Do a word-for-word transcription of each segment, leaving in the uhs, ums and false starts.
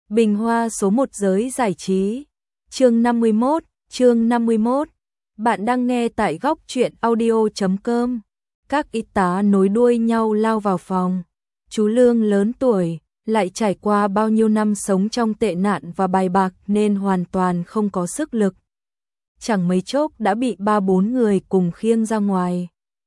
Bình hoa số một giới giải trí. Chương năm mươi mốt, chương năm mươi mốt. Bạn đang nghe tại góc truyện audio chấm com. Các y tá nối đuôi nhau lao vào phòng. Chú Lương lớn tuổi, lại trải qua bao nhiêu năm sống trong tệ nạn và bài bạc nên hoàn toàn không có sức lực. Chẳng mấy chốc đã bị ba bốn người cùng khiêng ra ngoài.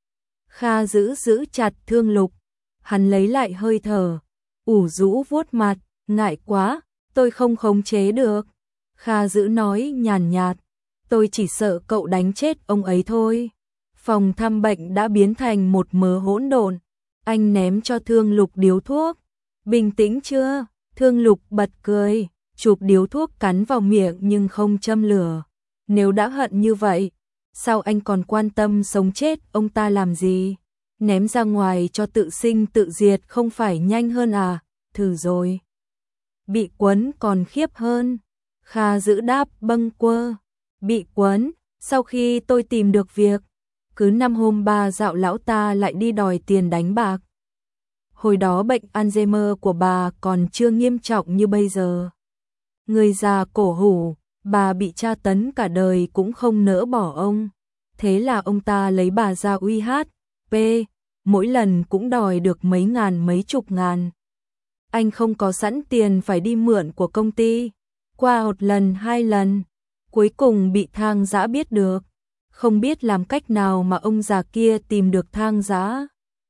Kha giữ giữ chặt Thương Lục, hắn lấy lại hơi thở, ủ rũ vuốt mặt, ngại quá, tôi không khống chế được. Kha giữ nói nhàn nhạt, tôi chỉ sợ cậu đánh chết ông ấy thôi. Phòng thăm bệnh đã biến thành một mớ hỗn độn. Anh ném cho Thương Lục điếu thuốc. Bình tĩnh chưa? Thương Lục bật cười, chụp điếu thuốc cắn vào miệng nhưng không châm lửa. Nếu đã hận như vậy, sao anh còn quan tâm sống chết ông ta làm gì? Ném ra ngoài cho tự sinh tự diệt không phải nhanh hơn à? Thử rồi. Bị quấn còn khiếp hơn. Kha giữ đáp bâng quơ. Bị quấn, sau khi tôi tìm được việc, cứ năm hôm ba dạo lão ta lại đi đòi tiền đánh bạc. Hồi đó bệnh Alzheimer của bà còn chưa nghiêm trọng như bây giờ. Người già cổ hủ, bà bị tra tấn cả đời cũng không nỡ bỏ ông. Thế là ông ta lấy bà ra uy hát, p, mỗi lần cũng đòi được mấy ngàn mấy chục ngàn. Anh không có sẵn tiền phải đi mượn của công ty. Qua một lần hai lần, cuối cùng bị Thang Dã biết được. Không biết làm cách nào mà ông già kia tìm được Thang Dã.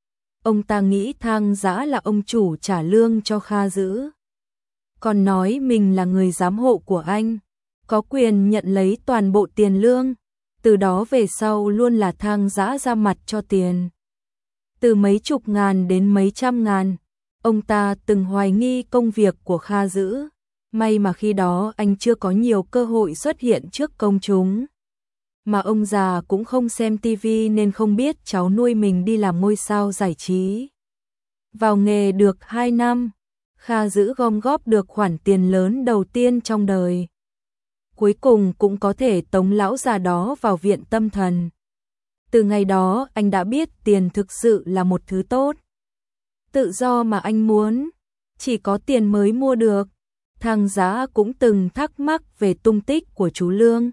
Ông ta nghĩ Thang Dã là ông chủ trả lương cho Kha giữ. Còn nói mình là người giám hộ của anh, có quyền nhận lấy toàn bộ tiền lương. Từ đó về sau luôn là Thang Dã ra mặt cho tiền. Từ mấy chục ngàn đến mấy trăm ngàn. Ông ta từng hoài nghi công việc của Kha giữ. May mà khi đó anh chưa có nhiều cơ hội xuất hiện trước công chúng. Mà ông già cũng không xem tivi nên không biết cháu nuôi mình đi làm ngôi sao giải trí. Vào nghề được hai năm, Kha giữ gom góp được khoản tiền lớn đầu tiên trong đời. Cuối cùng cũng có thể tống lão già đó vào viện tâm thần. Từ ngày đó anh đã biết tiền thực sự là một thứ tốt. Tự do mà anh muốn, chỉ có tiền mới mua được. Thang Dã cũng từng thắc mắc về tung tích của chú Lương.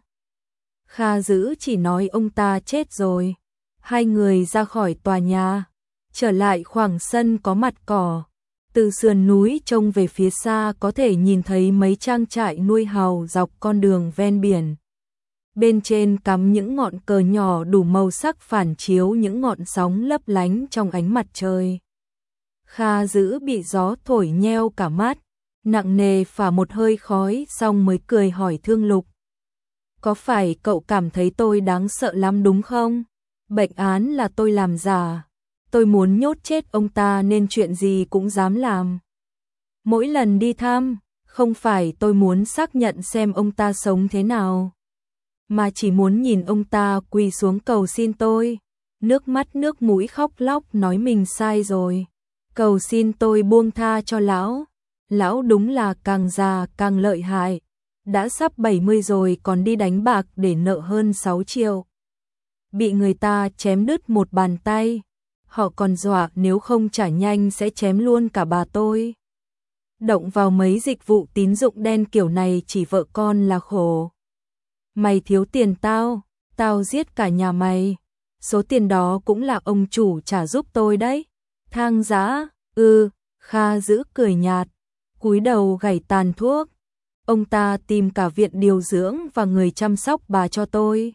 Kha giữ chỉ nói ông ta chết rồi. Hai người ra khỏi tòa nhà, trở lại khoảng sân có mặt cỏ. Từ sườn núi trông về phía xa có thể nhìn thấy mấy trang trại nuôi hàu dọc con đường ven biển. Bên trên cắm những ngọn cờ nhỏ đủ màu sắc phản chiếu những ngọn sóng lấp lánh trong ánh mặt trời. Kha giữ bị gió thổi nheo cả mắt, nặng nề phả một hơi khói xong mới cười hỏi Thương Lục. Có phải cậu cảm thấy tôi đáng sợ lắm đúng không? Bệnh án là tôi làm giả. Tôi muốn nhốt chết ông ta nên chuyện gì cũng dám làm. Mỗi lần đi thăm, không phải tôi muốn xác nhận xem ông ta sống thế nào, mà chỉ muốn nhìn ông ta quỳ xuống cầu xin tôi. Nước mắt nước mũi khóc lóc nói mình sai rồi. Cầu xin tôi buông tha cho lão. Lão đúng là càng già càng lợi hại. Đã sắp bảy mươi rồi còn đi đánh bạc để nợ hơn sáu triệu. Bị người ta chém đứt một bàn tay. Họ còn dọa nếu không trả nhanh sẽ chém luôn cả bà tôi. Động vào mấy dịch vụ tín dụng đen kiểu này chỉ vợ con là khổ. Mày thiếu tiền tao, tao giết cả nhà mày. Số tiền đó cũng là ông chủ trả giúp tôi đấy. Thang Dã, ừ, Kha giữ cười nhạt, cúi đầu gảy tàn thuốc. Ông ta tìm cả viện điều dưỡng và người chăm sóc bà cho tôi.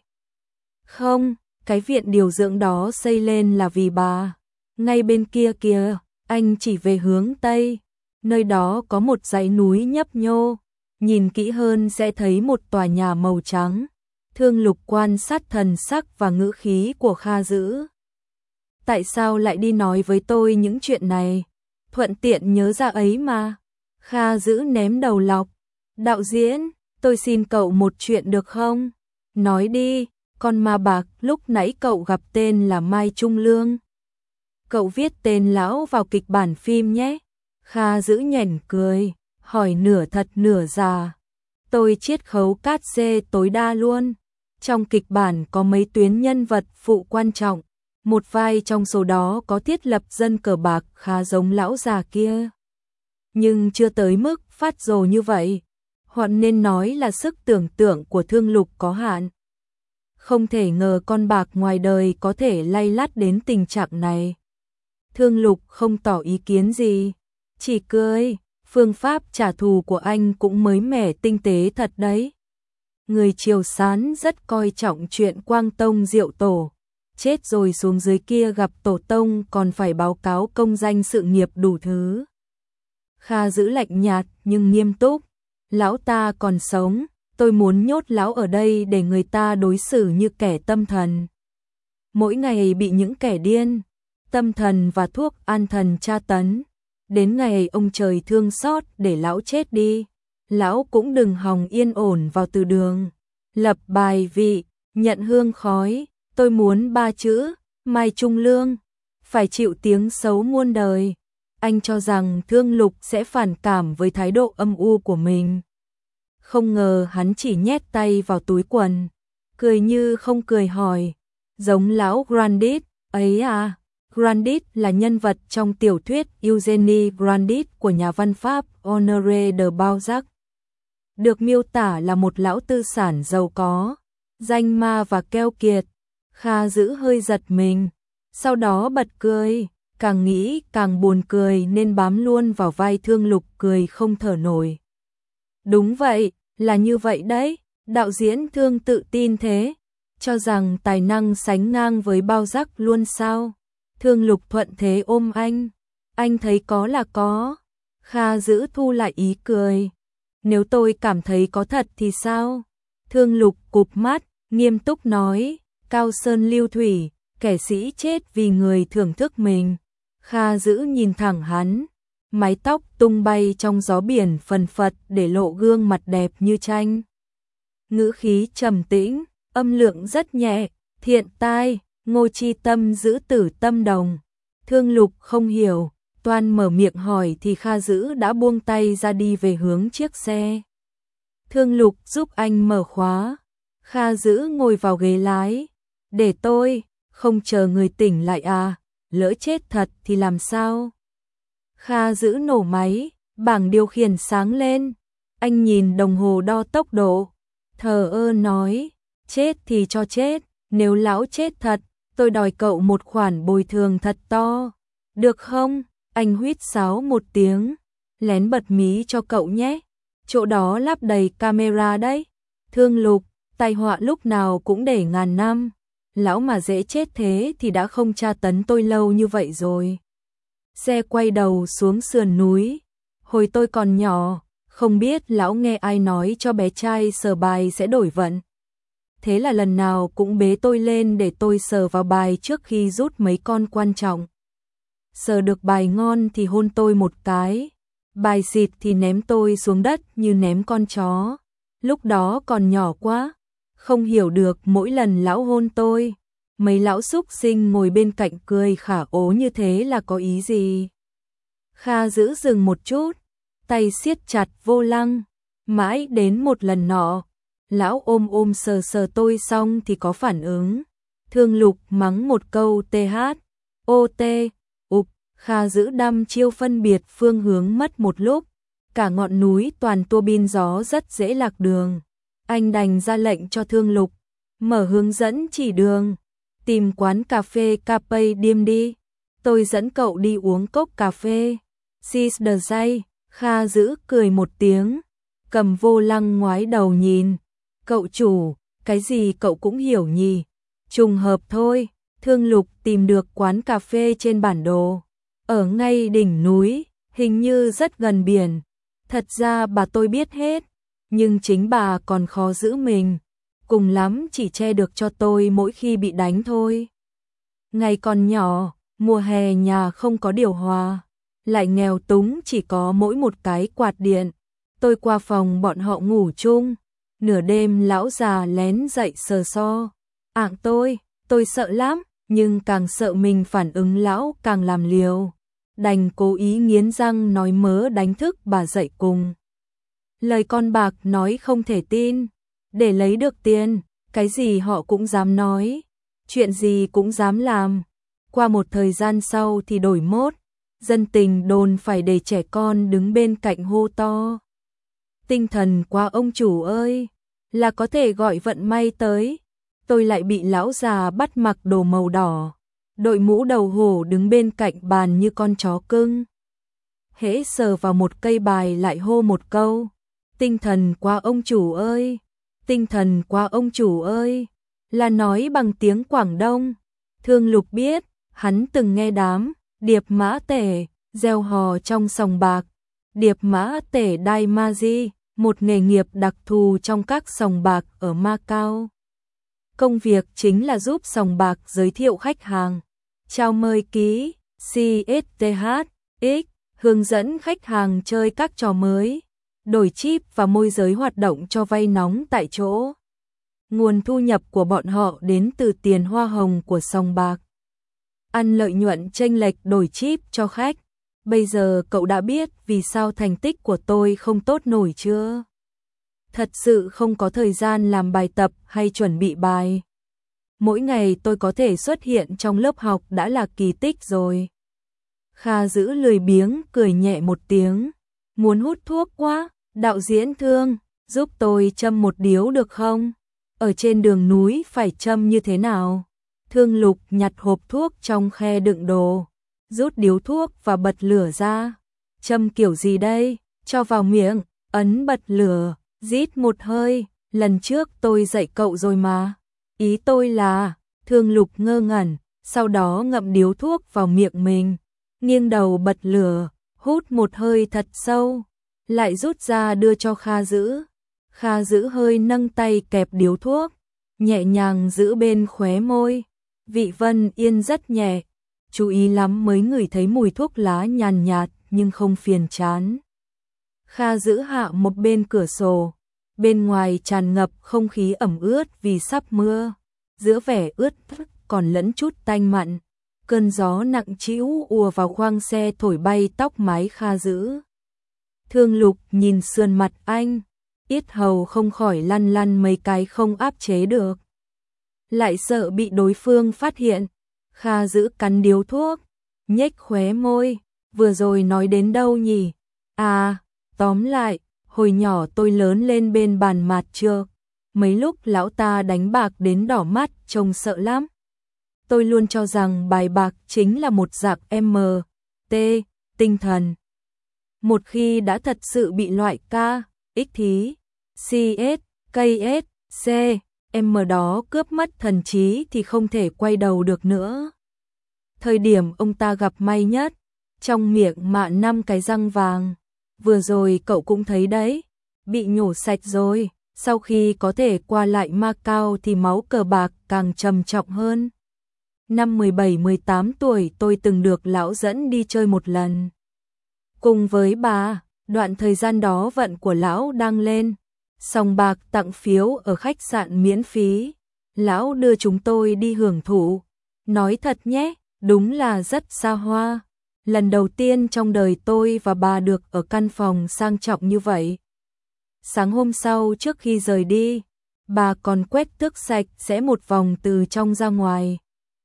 Không, cái viện điều dưỡng đó xây lên là vì bà. Ngay bên kia kìa, anh chỉ về hướng Tây. Nơi đó có một dãy núi nhấp nhô. Nhìn kỹ hơn sẽ thấy một tòa nhà màu trắng. Thương Lục quan sát thần sắc và ngữ khí của Kha giữ. Tại sao lại đi nói với tôi những chuyện này? Thuận tiện nhớ ra ấy mà. Kha giữ ném đầu lọc. Đạo diễn, tôi xin cậu một chuyện được không? Nói đi, con ma bạc lúc nãy cậu gặp tên là Mai Trung Lương. Cậu viết tên lão vào kịch bản phim nhé. Kha giữ nhoẻn cười, hỏi nửa thật nửa giả. Tôi chiết khấu cát xê tối đa luôn. Trong kịch bản có mấy tuyến nhân vật phụ quan trọng. Một vai trong số đó có thiết lập dân cờ bạc khá giống lão già kia. nhưng chưa tới mức phát rồ như vậy. Hoặc nên nói là sức tưởng tượng của Thương Lục có hạn. Không thể ngờ con bạc ngoài đời có thể lay lắt đến tình trạng này. Thương Lục không tỏ ý kiến gì, chỉ cười, phương pháp trả thù của anh cũng mới mẻ tinh tế thật đấy. Người Triều Sán rất coi trọng chuyện Quang Tông Diệu Tổ, chết rồi xuống dưới kia gặp Tổ Tông còn phải báo cáo công danh sự nghiệp đủ thứ. Kha giữ lạnh nhạt nhưng nghiêm túc, lão ta còn sống, tôi muốn nhốt lão ở đây để người ta đối xử như kẻ tâm thần. Mỗi ngày bị những kẻ điên, tâm thần và thuốc an thần tra tấn, đến ngày ông trời thương xót để lão chết đi, lão cũng đừng hòng yên ổn vào từ đường. Lập bài vị, nhận hương khói, tôi muốn ba chữ, Mai Trung Lương, phải chịu tiếng xấu muôn đời. Anh cho rằng Thương Lục sẽ phản cảm với thái độ âm u của mình. Không ngờ hắn chỉ nhét tay vào túi quần, cười như không cười hỏi, giống lão Grandit ấy à? Grandit là nhân vật trong tiểu thuyết Eugenie Grandit của nhà văn Pháp Honoré de Balzac. Được miêu tả là một lão tư sản giàu có, danh ma và keo kiệt. Kha giữ hơi giật mình, sau đó bật cười, càng nghĩ càng buồn cười nên bám luôn vào vai Thương Lục cười không thở nổi. Đúng vậy, là như vậy đấy, đạo diễn Thương tự tin thế, cho rằng tài năng sánh ngang với Balzac luôn sao? Thương Lục thuận thế ôm anh, anh thấy có là có. Kha giữ thu lại ý cười, nếu tôi cảm thấy có thật thì sao? Thương Lục cụp mắt, nghiêm túc nói, Cao Sơn lưu thủy, kẻ sĩ chết vì người thưởng thức mình. Kha giữ nhìn thẳng hắn, mái tóc tung bay trong gió biển phần phật để lộ gương mặt đẹp như tranh. Ngữ khí trầm tĩnh, âm lượng rất nhẹ, thiện tai, Ngô Chi Tâm giữ tử tâm đồng. Thương Lục không hiểu, toan mở miệng hỏi thì Kha giữ đã buông tay ra đi về hướng chiếc xe. Thương Lục giúp anh mở khóa, Kha giữ ngồi vào ghế lái. Để tôi, không chờ người tỉnh lại à, lỡ chết thật thì làm sao? Kha giữ nổ máy, bảng điều khiển sáng lên. Anh nhìn đồng hồ đo tốc độ, thờ ơ nói, chết thì cho chết, nếu lão chết thật, tôi đòi cậu một khoản bồi thường thật to. Được không? Anh huýt sáo một tiếng, lén bật mí cho cậu nhé. Chỗ đó lắp đầy camera đấy. Thương Lục, tai họa lúc nào cũng để ngàn năm. Lão mà dễ chết thế thì đã không tra tấn tôi lâu như vậy rồi. Xe quay đầu xuống sườn núi. Hồi tôi còn nhỏ, không biết lão nghe ai nói cho bé trai sờ bài sẽ đổi vận. Thế là lần nào cũng bế tôi lên để tôi sờ vào bài trước khi rút mấy con quan trọng. Sờ được bài ngon thì hôn tôi một cái, bài xịt thì ném tôi xuống đất như ném con chó. Lúc đó còn nhỏ quá, không hiểu được mỗi lần lão hôn tôi, mấy lão súc sinh ngồi bên cạnh cười khả ố như thế là có ý gì. Kha giữ dừng một chút, tay siết chặt vô lăng, mãi đến một lần nọ, lão ôm ôm sờ sờ tôi xong thì có phản ứng. Thương Lục mắng một câu th, ô tê, ục, Kha giữ đăm chiêu phân biệt phương hướng mất một lúc, cả ngọn núi toàn tua bin gió rất dễ lạc đường. Anh đành ra lệnh cho Thương Lục, mở hướng dẫn chỉ đường, tìm quán cà phê Cafe Diem đi, tôi dẫn cậu đi uống cốc cà phê. Seize the day, Kha giữ cười một tiếng, cầm vô lăng ngoái đầu nhìn, cậu chủ, cái gì cậu cũng hiểu nhỉ, trùng hợp thôi. Thương Lục tìm được quán cà phê trên bản đồ, ở ngay đỉnh núi, hình như rất gần biển. Thật ra bà tôi biết hết, nhưng chính bà còn khó giữ mình, cùng lắm chỉ che được cho tôi mỗi khi bị đánh thôi. Ngày còn nhỏ, mùa hè nhà không có điều hòa, lại nghèo túng chỉ có mỗi một cái quạt điện. Tôi qua phòng bọn họ ngủ chung, nửa đêm lão già lén dậy sờ so, ạng tôi, tôi sợ lắm, nhưng càng sợ mình phản ứng lão càng làm liều. Đành cố ý nghiến răng nói mớ đánh thức bà dậy cùng. Lời con bạc nói không thể tin, để lấy được tiền, cái gì họ cũng dám nói, chuyện gì cũng dám làm. Qua một thời gian sau thì đổi mốt, dân tình đồn phải để trẻ con đứng bên cạnh hô to. Tinh thần quá ông chủ ơi, là có thể gọi vận may tới. Tôi lại bị lão già bắt mặc đồ màu đỏ, đội mũ đầu hổ đứng bên cạnh bàn như con chó cưng. Hễ sờ vào một cây bài lại hô một câu, tinh thần quá ông chủ ơi, tinh thần quá ông chủ ơi, là nói bằng tiếng Quảng Đông. Thương Lục biết, hắn từng nghe đám điệp mã tể gieo hò trong sòng bạc. Điệp mã tể Đai Ma Di, một nghề nghiệp đặc thù trong các sòng bạc ở Macau. Công việc chính là giúp sòng bạc giới thiệu khách hàng, chào mời ký xê ét tê hát ích, hướng dẫn khách hàng chơi các trò mới, đổi chip và môi giới hoạt động cho vay nóng tại chỗ. Nguồn thu nhập của bọn họ đến từ tiền hoa hồng của sòng bạc. Ăn lợi nhuận chênh lệch đổi chip cho khách. Bây giờ cậu đã biết vì sao thành tích của tôi không tốt nổi chưa? Thật sự không có thời gian làm bài tập hay chuẩn bị bài. Mỗi ngày tôi có thể xuất hiện trong lớp học đã là kỳ tích rồi. Kha Dữ lười biếng cười nhẹ một tiếng. Muốn hút thuốc quá, đạo diễn Thương, giúp tôi châm một điếu được không? Ở trên đường núi phải châm như thế nào? Thương Lục nhặt hộp thuốc trong khe đựng đồ, rút điếu thuốc và bật lửa ra. Châm kiểu gì đây? Cho vào miệng, ấn bật lửa, rít một hơi, lần trước tôi dạy cậu rồi mà. Ý tôi là, Thương Lục ngơ ngẩn, sau đó ngậm điếu thuốc vào miệng mình, nghiêng đầu bật lửa, hút một hơi thật sâu, lại rút ra đưa cho Kha Dữ. Kha Dữ hơi nâng tay kẹp điếu thuốc, nhẹ nhàng giữ bên khóe môi. Vị Vân Yên rất nhẹ, chú ý lắm mới ngửi thấy mùi thuốc lá nhàn nhạt nhưng không phiền chán. Kha Dữ hạ một bên cửa sổ, bên ngoài tràn ngập không khí ẩm ướt vì sắp mưa, giữa vẻ ướt còn lẫn chút tanh mặn. Cơn gió nặng trĩu ùa vào khoang xe thổi bay tóc mái Kha Dữ. Thương Lục nhìn sườn mặt anh, yết hầu không khỏi lăn lăn mấy cái không áp chế được. Lại sợ bị đối phương phát hiện, Kha Dữ cắn điếu thuốc, nhếch khóe môi, vừa rồi nói đến đâu nhỉ? À, tóm lại, hồi nhỏ tôi lớn lên bên bàn mạt trược, mấy lúc lão ta đánh bạc đến đỏ mắt trông sợ lắm. Tôi luôn cho rằng bài bạc chính là một dạng M, T, tinh thần. Một khi đã thật sự bị loại K, X thí, C S, K S, C, M đó cướp mất thần trí thì không thể quay đầu được nữa. Thời điểm ông ta gặp may nhất, trong miệng mạ năm cái răng vàng. Vừa rồi cậu cũng thấy đấy, bị nhổ sạch rồi. Sau khi có thể qua lại Macau thì máu cờ bạc càng trầm trọng hơn. Năm mười bảy mười tám tuổi tôi từng được lão dẫn đi chơi một lần. Cùng với bà, đoạn thời gian đó vận của lão đang lên. Sòng bạc tặng phiếu ở khách sạn miễn phí. Lão đưa chúng tôi đi hưởng thụ. Nói thật nhé, đúng là rất xa hoa. Lần đầu tiên trong đời tôi và bà được ở căn phòng sang trọng như vậy. Sáng hôm sau trước khi rời đi, bà còn quét tước sạch sẽ một vòng từ trong ra ngoài.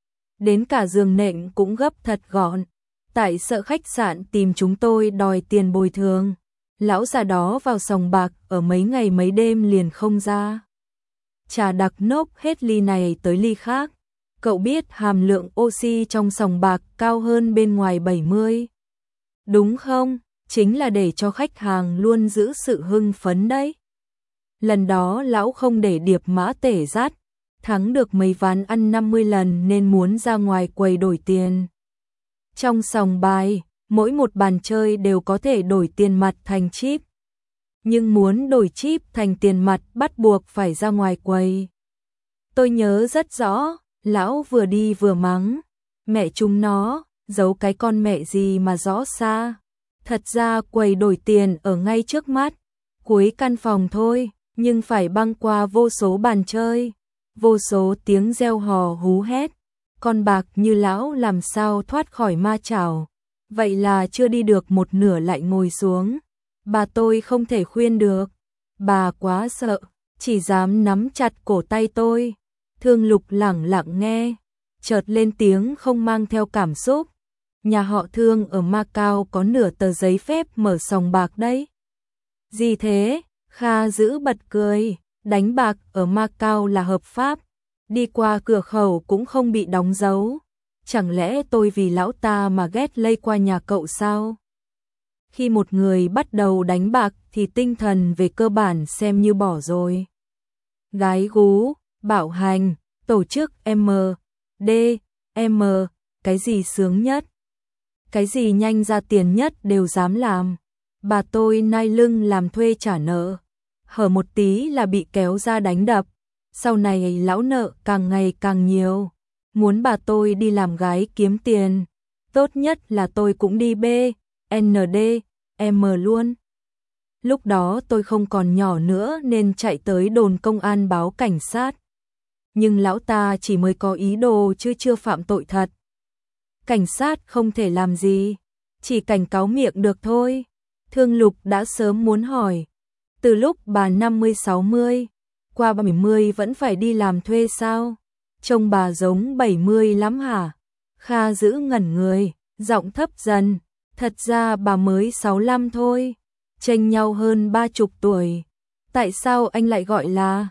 Đến cả giường nệm cũng gấp thật gọn. Tại sợ khách sạn tìm chúng tôi đòi tiền bồi thường. Lão già đó vào sòng bạc ở mấy ngày mấy đêm liền không ra. Trà đặc nốc hết ly này tới ly khác. Cậu biết hàm lượng oxy trong sòng bạc cao hơn bên ngoài bảy mươi. Đúng không? Chính là để cho khách hàng luôn giữ sự hưng phấn đấy. Lần đó lão không để điệp mã tể dắt, thắng được mấy ván ăn năm mươi lần nên muốn ra ngoài quầy đổi tiền. Trong sòng bài, mỗi một bàn chơi đều có thể đổi tiền mặt thành chip. Nhưng muốn đổi chip thành tiền mặt bắt buộc phải ra ngoài quầy. Tôi nhớ rất rõ, lão vừa đi vừa mắng. Mẹ chúng nó, giấu cái con mẹ gì mà rõ xa. Thật ra quầy đổi tiền ở ngay trước mắt, cuối căn phòng thôi, nhưng phải băng qua vô số bàn chơi, vô số tiếng reo hò hú hét. Con bạc như lão làm sao thoát khỏi ma chảo. Vậy là chưa đi được một nửa lại ngồi xuống. Bà tôi không thể khuyên được. Bà quá sợ, chỉ dám nắm chặt cổ tay tôi. Thương Lục lẳng lặng nghe, chợt lên tiếng không mang theo cảm xúc. Nhà họ Thương ở Macau có nửa tờ giấy phép mở sòng bạc đấy. Gì thế? Kha Dữ bật cười, đánh bạc ở Macau là hợp pháp, đi qua cửa khẩu cũng không bị đóng dấu. Chẳng lẽ tôi vì lão ta mà ghét lây qua nhà cậu sao? Khi một người bắt đầu đánh bạc thì tinh thần về cơ bản xem như bỏ rồi. Gái gú, bạo hành, tổ chức M, D, M, cái gì sướng nhất? Cái gì nhanh ra tiền nhất đều dám làm. Bà tôi nai lưng làm thuê trả nợ, hở một tí là bị kéo ra đánh đập. Sau này lão nợ càng ngày càng nhiều, muốn bà tôi đi làm gái kiếm tiền. Tốt nhất là tôi cũng đi B, N D, M luôn. Lúc đó tôi không còn nhỏ nữa nên chạy tới đồn công an báo cảnh sát. Nhưng lão ta chỉ mới có ý đồ chứ chưa phạm tội thật. Cảnh sát không thể làm gì, chỉ cảnh cáo miệng được thôi. Thương Lục đã sớm muốn hỏi, từ lúc bà năm mươi sáu mươi, qua bảy mươi vẫn phải đi làm thuê sao? Trông bà giống bảy mươi lắm hả? Kha Dữ ngẩn người, giọng thấp dần, thật ra bà mới sáu mươi lăm thôi, chênh nhau hơn ba chục tuổi. Tại sao anh lại gọi là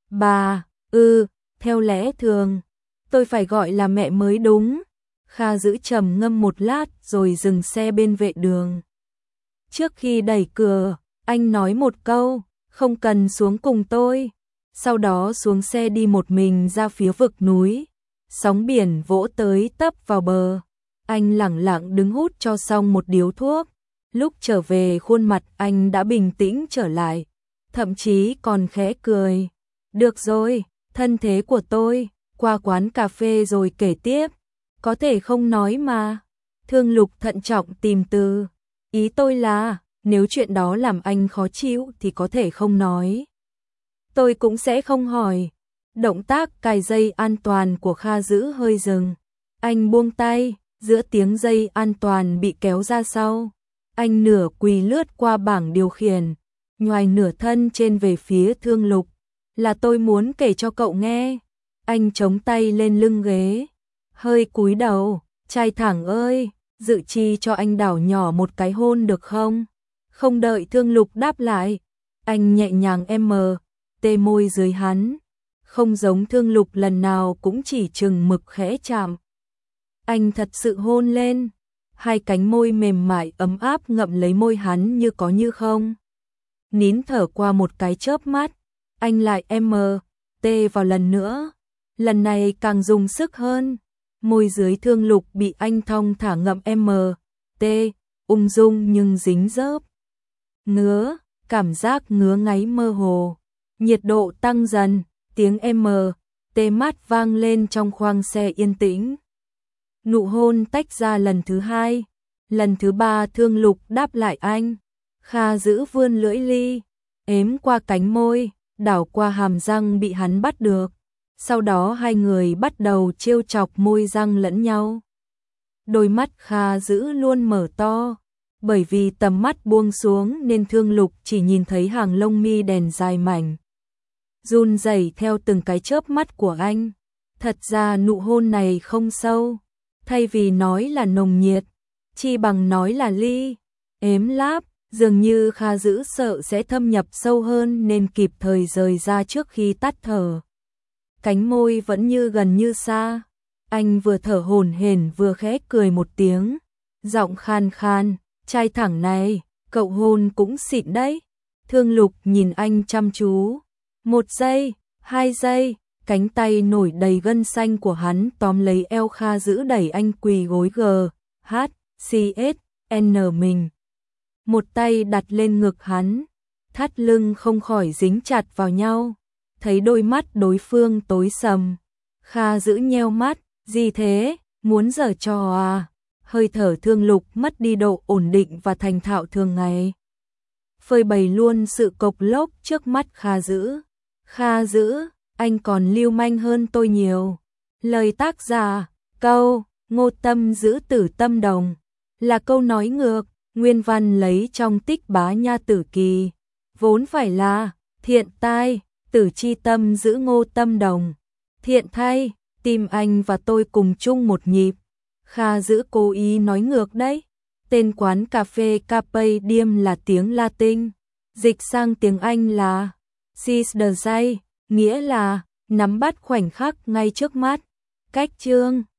bà? Ừ, theo lẽ thường, tôi phải gọi là mẹ mới đúng. Kha Dữ trầm ngâm một lát rồi dừng xe bên vệ đường. Trước khi đẩy cửa, anh nói một câu, không cần xuống cùng tôi. Sau đó xuống xe đi một mình ra phía vực núi. Sóng biển vỗ tới tấp vào bờ. Anh lẳng lặng đứng hút cho xong một điếu thuốc. Lúc trở về khuôn mặt anh đã bình tĩnh trở lại, thậm chí còn khẽ cười. Được rồi, thân thế của tôi, qua quán cà phê rồi kể tiếp. Có thể không nói mà. Thương Lục thận trọng tìm từ. Ý tôi là, nếu chuyện đó làm anh khó chịu thì có thể không nói. Tôi cũng sẽ không hỏi. Động tác cài dây an toàn của Kha Dữ hơi dừng. Anh buông tay, giữa tiếng dây an toàn bị kéo ra sau. Anh nửa quỳ lướt qua bảng điều khiển, nhoài nửa thân trên về phía Thương Lục. Là tôi muốn kể cho cậu nghe. Anh chống tay lên lưng ghế, hơi cúi đầu. Trai thẳng ơi, dự chi cho anh đảo nhỏ một cái hôn được không? Không đợi Thương Lục đáp lại, anh nhẹ nhàng em mờ, tê môi dưới hắn. Không giống Thương Lục lần nào cũng chỉ chừng mực khẽ chạm. Anh thật sự hôn lên, hai cánh môi mềm mại ấm áp ngậm lấy môi hắn như có như không. Nín thở qua một cái chớp mắt, anh lại em mờ, tê vào lần nữa. Lần này càng dùng sức hơn. Môi dưới Thương Lục bị anh thong thả ngậm em mờ, tê, ung dung nhưng dính dớp. Ngứa, cảm giác ngứa ngáy mơ hồ. Nhiệt độ tăng dần, tiếng em mờ, tê mát vang lên trong khoang xe yên tĩnh. Nụ hôn tách ra lần thứ hai, lần thứ ba Thương Lục đáp lại anh. Kha Dữ vươn lưỡi ly, ếm qua cánh môi, đảo qua hàm răng bị hắn bắt được. Sau đó hai người bắt đầu trêu chọc môi răng lẫn nhau. Đôi mắt Kha Dữ luôn mở to, bởi vì tầm mắt buông xuống nên Thương Lục chỉ nhìn thấy hàng lông mi đèn dài mảnh, run rẩy theo từng cái chớp mắt của anh. Thật ra nụ hôn này không sâu, thay vì nói là nồng nhiệt, chi bằng nói là ly, ếm láp. Dường như Kha Dữ sợ sẽ thâm nhập sâu hơn nên kịp thời rời ra trước khi tắt thở. Cánh môi vẫn như gần như xa. Anh vừa thở hổn hển vừa khẽ cười một tiếng, giọng khan khan, trai thẳng này, cậu hôn cũng xịn đấy. Thương Lục nhìn anh chăm chú. Một giây, hai giây, cánh tay nổi đầy gân xanh của hắn tóm lấy eo Kha Dữ đẩy anh quỳ gối G, H, C, S, N mình. Một tay đặt lên ngực hắn, thắt lưng không khỏi dính chặt vào nhau. Thấy đôi mắt đối phương tối sầm, Kha Dữ nheo mắt, gì thế, muốn giở trò à? Hơi thở Thương Lục mất đi độ ổn định và thành thạo thường ngày, phơi bày luôn sự cộc lốc trước mắt Kha Dữ. Kha Dữ, anh còn lưu manh hơn tôi nhiều. Lời tác giả, câu, Ngô Tâm Giữ Tử Tâm Đồng, là câu nói ngược, nguyên văn lấy trong Tích Bá Nha Tử Kỳ, vốn phải là thiện tai, tử chi tâm giữ Ngô Tâm Đồng. Thiện thay, tim anh và tôi cùng chung một nhịp. Kha Dữ cố ý nói ngược đấy. Tên quán cà phê Carpe Diem là tiếng Latin, dịch sang tiếng Anh là Seize the day, nghĩa là nắm bắt khoảnh khắc ngay trước mắt. Cách chương